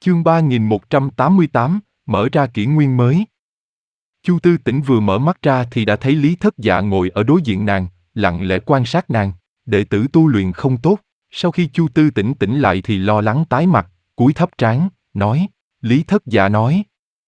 Chương 3188, mở ra kỷ nguyên mới. Chu Tư Tĩnh vừa mở mắt ra thì đã thấy Lý Thất Dạ ngồi ở đối diện nàng, lặng lẽ quan sát nàng. Đệ tử tu luyện không tốt. Sau khi Chu Tư Tĩnh tỉnh lại thì lo lắng tái mặt, cúi thấp trán, nói. Lý Thất Dạ nói.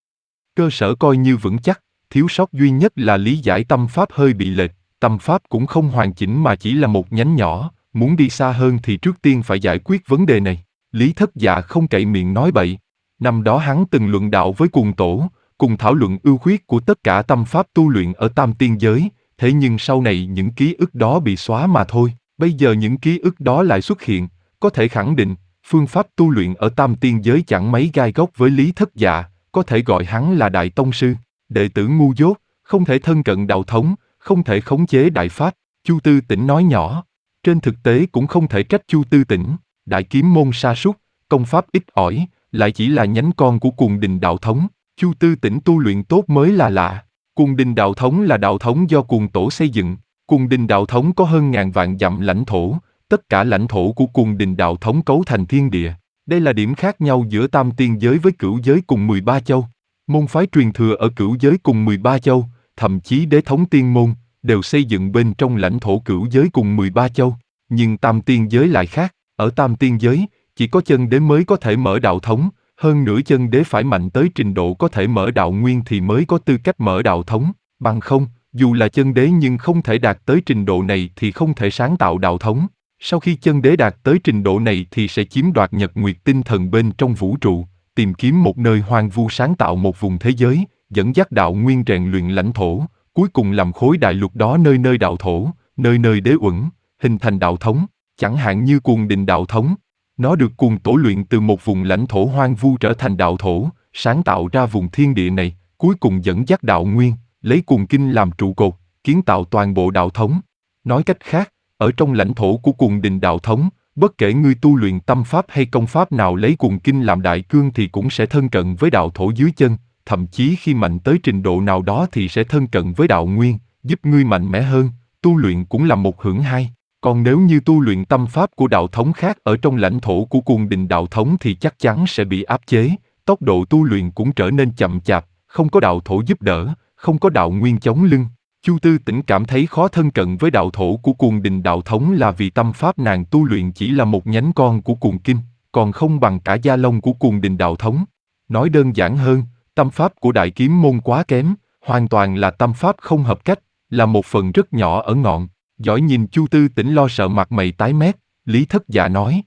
Cơ sở coi như vững chắc, thiếu sót duy nhất là lý giải tâm pháp hơi bị lệch. Tâm pháp cũng không hoàn chỉnh mà chỉ là một nhánh nhỏ, muốn đi xa hơn thì trước tiên phải giải quyết vấn đề này. Lý Thất Dạ không cậy miệng nói bậy. Năm đó hắn từng luận đạo với Cuồng Tổ, cùng thảo luận ưu khuyết của tất cả tâm pháp tu luyện ở Tam Tiên Giới, thế nhưng sau này những ký ức đó bị xóa mà thôi. Bây giờ những ký ức đó lại xuất hiện, có thể khẳng định, phương pháp tu luyện ở Tam Tiên Giới chẳng mấy gai góc với Lý Thất Dạ, có thể gọi hắn là Đại Tông Sư. Đệ tử ngu dốt, không thể thân cận đạo thống, không thể khống chế đại pháp. Chu Tư Tĩnh nói nhỏ. Trên thực tế cũng không thể trách Chu Tư Tĩnh, đại kiếm môn sa sút, công pháp ít ỏi, lại chỉ là nhánh con của Cuồng Đình đạo thống. Chu Tư Tĩnh tu luyện tốt mới là lạ. Cuồng Đình đạo thống là đạo thống do Cuồng Tổ xây dựng. Cuồng Đình đạo thống có hơn ngàn vạn dặm lãnh thổ, tất cả lãnh thổ của Cuồng Đình đạo thống cấu thành thiên địa. Đây là điểm khác nhau giữa Tam Tiên Giới với Cửu Giới cùng 13 châu. Môn phái truyền thừa ở Cửu Giới cùng 13 châu, thậm chí đế thống tiên môn, đều xây dựng bên trong lãnh thổ Cửu Giới cùng 13 châu. Nhưng Tam Tiên Giới lại khác, ở Tam Tiên Giới, chỉ có chân đế mới có thể mở đạo thống, hơn nữa chân đế phải mạnh tới trình độ có thể mở đạo nguyên thì mới có tư cách mở đạo thống, bằng không, dù là chân đế nhưng không thể đạt tới trình độ này thì không thể sáng tạo đạo thống. Sau khi chân đế đạt tới trình độ này thì sẽ chiếm đoạt nhật nguyệt tinh thần bên trong vũ trụ, tìm kiếm một nơi hoang vu sáng tạo một vùng thế giới, dẫn dắt đạo nguyên rèn luyện lãnh thổ, cuối cùng làm khối đại lục đó nơi nơi đạo thổ, nơi nơi đế uẩn, hình thành đạo thống, chẳng hạn như Cuồng Đình đạo thống. Nó được Cuồng Tổ luyện từ một vùng lãnh thổ hoang vu trở thành đạo thổ, sáng tạo ra vùng thiên địa này, cuối cùng dẫn dắt đạo nguyên, lấy Cuồng Kinh làm trụ cột, kiến tạo toàn bộ đạo thống. Nói cách khác, ở trong lãnh thổ của Cuồng Đình đạo thống, bất kể ngươi tu luyện tâm pháp hay công pháp nào lấy Cuồng Kinh làm đại cương thì cũng sẽ thân cận với đạo thổ dưới chân, thậm chí khi mạnh tới trình độ nào đó thì sẽ thân cận với đạo nguyên, giúp ngươi mạnh mẽ hơn, tu luyện cũng là một hưởng hai. Còn nếu như tu luyện tâm pháp của đạo thống khác ở trong lãnh thổ của Cuồng Đình đạo thống thì chắc chắn sẽ bị áp chế, tốc độ tu luyện cũng trở nên chậm chạp, không có đạo thổ giúp đỡ, không có đạo nguyên chống lưng. Chu Tư Tĩnh cảm thấy khó thân cận với đạo thổ của Cuồng Đình đạo thống là vì tâm pháp nàng tu luyện chỉ là một nhánh con của Cuồng Kinh, còn không bằng cả gia lông của Cuồng Đình đạo thống. Nói đơn giản hơn, tâm pháp của Đại Kiếm môn quá kém, hoàn toàn là tâm pháp không hợp cách, là một phần rất nhỏ ở ngọn. Giỏi nhìn Chu Tư Tĩnh lo sợ mặt mày tái mét, Lý Thất Dạ nói.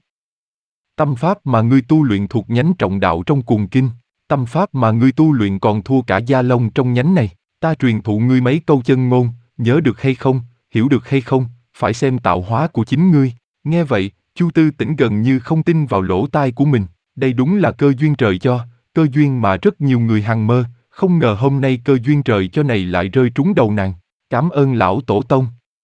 Tâm pháp mà ngươi tu luyện thuộc nhánh trọng đạo trong Cuồng Kinh, tâm pháp mà ngươi tu luyện còn thua cả gia lông trong nhánh này. Ta truyền thụ ngươi mấy câu chân ngôn, nhớ được hay không, hiểu được hay không, phải xem tạo hóa của chính ngươi. Nghe vậy, Chu Tư Tĩnh gần như không tin vào lỗ tai của mình. Đây đúng là cơ duyên trời cho, cơ duyên mà rất nhiều người hằng mơ, không ngờ hôm nay cơ duyên trời cho này lại rơi trúng đầu nàng. Cảm ơn lão tổ tông.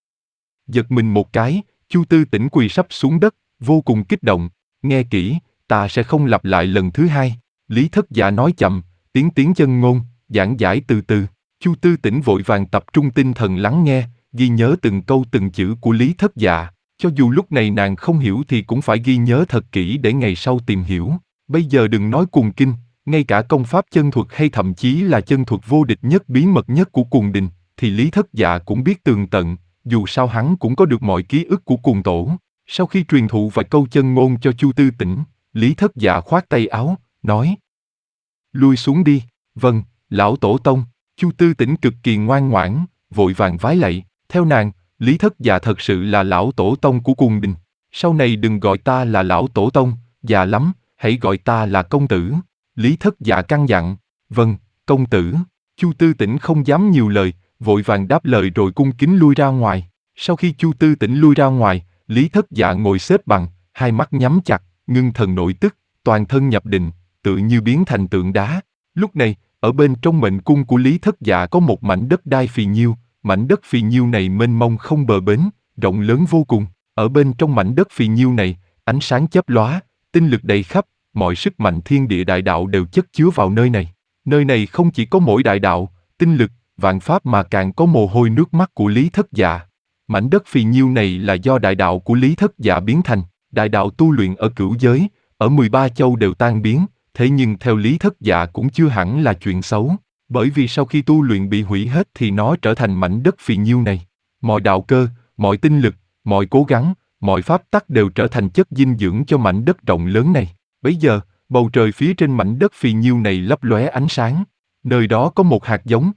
Giật mình một cái, Chu Tư Tĩnh quỳ sắp xuống đất, vô cùng kích động. Nghe kỹ, ta sẽ không lặp lại lần thứ hai. Lý Thất Dạ nói chậm, tiếng chân ngôn, giảng giải từ từ. Chu Tư Tĩnh vội vàng tập trung tinh thần lắng nghe, ghi nhớ từng câu từng chữ của Lý Thất Dạ. Cho dù lúc này nàng không hiểu thì cũng phải ghi nhớ thật kỹ để ngày sau tìm hiểu. Bây giờ đừng nói Cuồng Kinh, ngay cả công pháp chân thuật hay thậm chí là chân thuật vô địch nhất bí mật nhất của Cuồng Đình, thì Lý Thất Dạ cũng biết tường tận, dù sao hắn cũng có được mọi ký ức của Cuồng Tổ. Sau khi truyền thụ vài câu chân ngôn cho Chu Tư Tĩnh, Lý Thất Dạ khoát tay áo, nói. Lui xuống đi, vâng, lão tổ tông. Chu Tư Tĩnh cực kỳ ngoan ngoãn, vội vàng vái lạy. Theo nàng, Lý Thất Dạ thật sự là lão tổ tông của Cuồng Đình. Sau này đừng gọi ta là lão tổ tông, già lắm, hãy gọi ta là công tử. Lý Thất Dạ căn dặn. Vâng, công tử. Chu Tư Tĩnh không dám nhiều lời, vội vàng đáp lời rồi cung kính lui ra ngoài. Sau khi Chu Tư Tĩnh lui ra ngoài, Lý Thất Dạ ngồi xếp bằng, hai mắt nhắm chặt, ngưng thần nội tức, toàn thân nhập định, tự như biến thành tượng đá. Lúc này, ở bên trong mệnh cung của Lý Thất Dạ có một mảnh đất đai phì nhiêu, mảnh đất phì nhiêu này mênh mông không bờ bến, rộng lớn vô cùng. Ở bên trong mảnh đất phì nhiêu này, ánh sáng chớp lóa, tinh lực đầy khắp, mọi sức mạnh thiên địa đại đạo đều chất chứa vào nơi này. Nơi này không chỉ có mỗi đại đạo, tinh lực, vạn pháp mà càng có mồ hôi nước mắt của Lý Thất Dạ. Mảnh đất phì nhiêu này là do đại đạo của Lý Thất Dạ biến thành, đại đạo tu luyện ở Cửu Giới, ở 13 châu đều tan biến, Thế nhưng theo Lý Thất Dạ cũng chưa hẳn là chuyện xấu, bởi vì sau khi tu luyện bị hủy hết thì nó trở thành mảnh đất phì nhiêu này. Mọi đạo cơ, mọi tinh lực, mọi cố gắng, mọi pháp tắc đều trở thành chất dinh dưỡng cho mảnh đất rộng lớn này. Bấy giờ, bầu trời phía trên mảnh đất phì nhiêu này lấp lóe ánh sáng. Nơi đó có một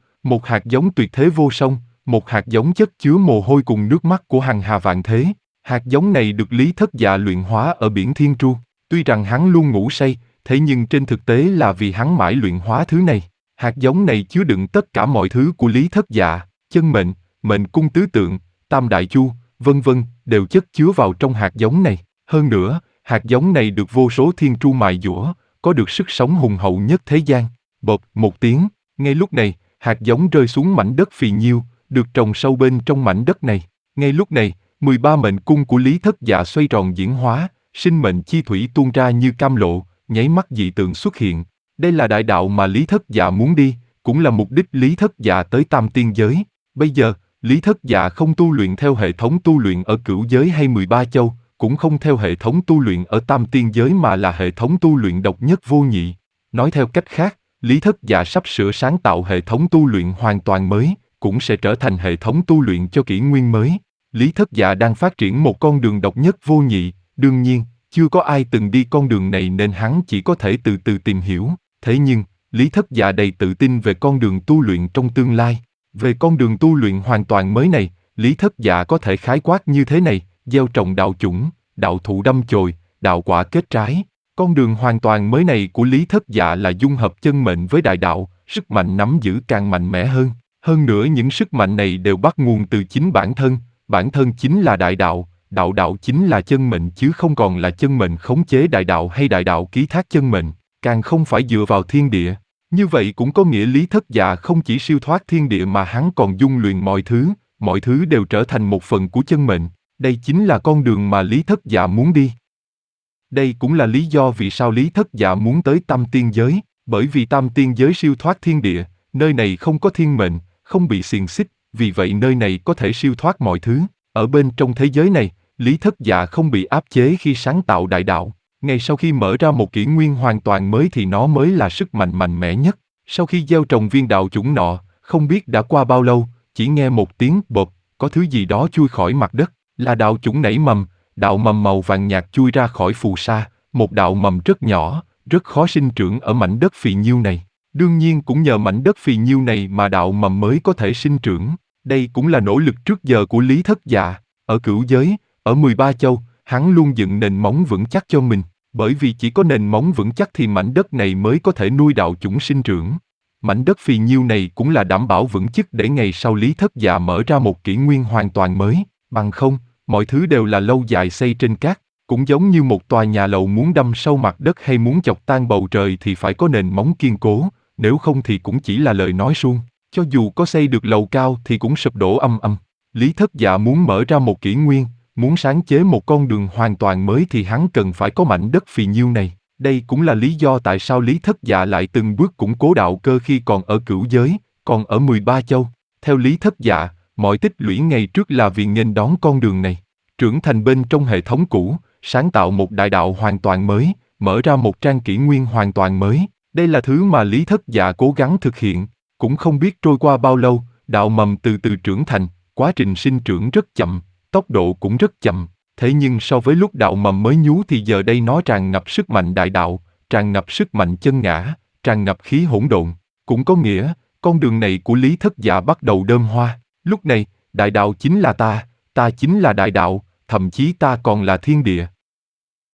hạt giống tuyệt thế vô song, một hạt giống chất chứa mồ hôi cùng nước mắt của hằng hà vạn thế. Hạt giống này được Lý Thất Dạ luyện hóa ở biển Thiên Tru. Tuy rằng hắn luôn ngủ say, thế nhưng trên thực tế là vì hắn mãi luyện hóa thứ này. Hạt giống này chứa đựng tất cả mọi thứ của Lý Thất Dạ, chân mệnh, mệnh cung tứ tượng, tam đại chu, vân vân, đều chất chứa vào trong hạt giống này. Hơn nữa, hạt giống này được vô số thiên tru mài dũa, có được sức sống hùng hậu nhất thế gian. Bộp một tiếng, ngay lúc này, hạt giống rơi xuống mảnh đất phì nhiêu, được trồng sâu bên trong mảnh đất này. Ngay lúc này, 13 mệnh cung của Lý Thất Dạ xoay tròn diễn hóa, sinh mệnh chi thủy tuôn ra như cam lộ, nháy mắt dị tượng xuất hiện. Đây là đại đạo mà Lý Thất Dạ muốn đi, cũng là mục đích Lý Thất Dạ tới tam tiên giới. Bây giờ, Lý Thất Dạ không tu luyện theo hệ thống tu luyện ở cửu giới hay 13 châu, cũng không theo hệ thống tu luyện ở tam tiên giới mà là hệ thống tu luyện độc nhất vô nhị. Nói theo cách khác, Lý Thất Dạ sắp sửa sáng tạo hệ thống tu luyện hoàn toàn mới, cũng sẽ trở thành hệ thống tu luyện cho kỷ nguyên mới. Lý Thất Dạ đang phát triển một con đường độc nhất vô nhị, đương nhiên, chưa có ai từng đi con đường này nên hắn chỉ có thể từ từ tìm hiểu. Thế nhưng, Lý Thất Dạ đầy tự tin về con đường tu luyện trong tương lai. Về con đường tu luyện hoàn toàn mới này, Lý Thất Dạ có thể khái quát như thế này: gieo trồng đạo chủng, đạo thụ đâm chồi, đạo quả kết trái. Con đường hoàn toàn mới này của Lý Thất Dạ là dung hợp chân mệnh với đại đạo, sức mạnh nắm giữ càng mạnh mẽ hơn. Hơn nữa những sức mạnh này đều bắt nguồn từ chính bản thân chính là đại đạo, đạo chính là chân mệnh chứ không còn là chân mệnh khống chế đại đạo hay đại đạo ký thác chân mệnh, càng không phải dựa vào thiên địa. Như vậy cũng có nghĩa Lý Thất Dạ không chỉ siêu thoát thiên địa mà hắn còn dung luyện mọi thứ đều trở thành một phần của chân mệnh. Đây chính là con đường mà Lý Thất Dạ muốn đi. Đây cũng là lý do vì sao Lý Thất Dạ muốn tới tam tiên giới, bởi vì tam tiên giới siêu thoát thiên địa, nơi này không có thiên mệnh, không bị xiềng xích, vì vậy nơi này có thể siêu thoát mọi thứ. Ở bên trong thế giới này, Lý Thất Dạ không bị áp chế khi sáng tạo đại đạo. Ngay sau khi mở ra một kỷ nguyên hoàn toàn mới thì nó mới là sức mạnh mạnh mẽ nhất. Sau khi gieo trồng viên đạo chủng nọ, không biết đã qua bao lâu, chỉ nghe một tiếng bộp, có thứ gì đó chui khỏi mặt đất, là đạo chủng nảy mầm, đạo mầm màu vàng nhạt chui ra khỏi phù sa, một đạo mầm rất nhỏ, rất khó sinh trưởng ở mảnh đất phì nhiêu này. Đương nhiên cũng nhờ mảnh đất phì nhiêu này mà đạo mầm mới có thể sinh trưởng. Đây cũng là nỗ lực trước giờ của Lý Thất Dạ. Ở cửu giới, ở 13 châu, hắn luôn dựng nền móng vững chắc cho mình. Bởi vì chỉ có nền móng vững chắc thì mảnh đất này mới có thể nuôi đạo chủng sinh trưởng. Mảnh đất phì nhiêu này cũng là đảm bảo vững chắc để ngày sau Lý Thất Dạ mở ra một kỷ nguyên hoàn toàn mới. Bằng không, mọi thứ đều là lâu dài xây trên cát. Cũng giống như một tòa nhà lầu muốn đâm sâu mặt đất hay muốn chọc tan bầu trời thì phải có nền móng kiên cố, nếu không thì cũng chỉ là lời nói suông. Cho dù có xây được lầu cao thì cũng sụp đổ âm âm. Lý Thất Dạ muốn mở ra một kỷ nguyên, muốn sáng chế một con đường hoàn toàn mới thì hắn cần phải có mảnh đất phì nhiêu này. Đây cũng là lý do tại sao Lý Thất Dạ lại từng bước củng cố đạo cơ khi còn ở cửu giới, còn ở 13 châu. Theo Lý Thất Dạ, mọi tích lũy ngày trước là vì nghênh đón con đường này. Trưởng thành bên trong hệ thống cũ, sáng tạo một đại đạo hoàn toàn mới, mở ra một trang kỷ nguyên hoàn toàn mới. Đây là thứ mà Lý Thất Dạ cố gắng thực hiện. Cũng không biết trôi qua bao lâu, đạo mầm từ từ trưởng thành, quá trình sinh trưởng rất chậm, tốc độ cũng rất chậm. Thế nhưng so với lúc đạo mầm mới nhú thì giờ đây nó tràn ngập sức mạnh đại đạo, tràn ngập sức mạnh chân ngã, tràn ngập khí hỗn độn. Cũng có nghĩa, con đường này của Lý Thất Dạ bắt đầu đơm hoa. Lúc này, đại đạo chính là ta chính là đại đạo, thậm chí ta còn là thiên địa.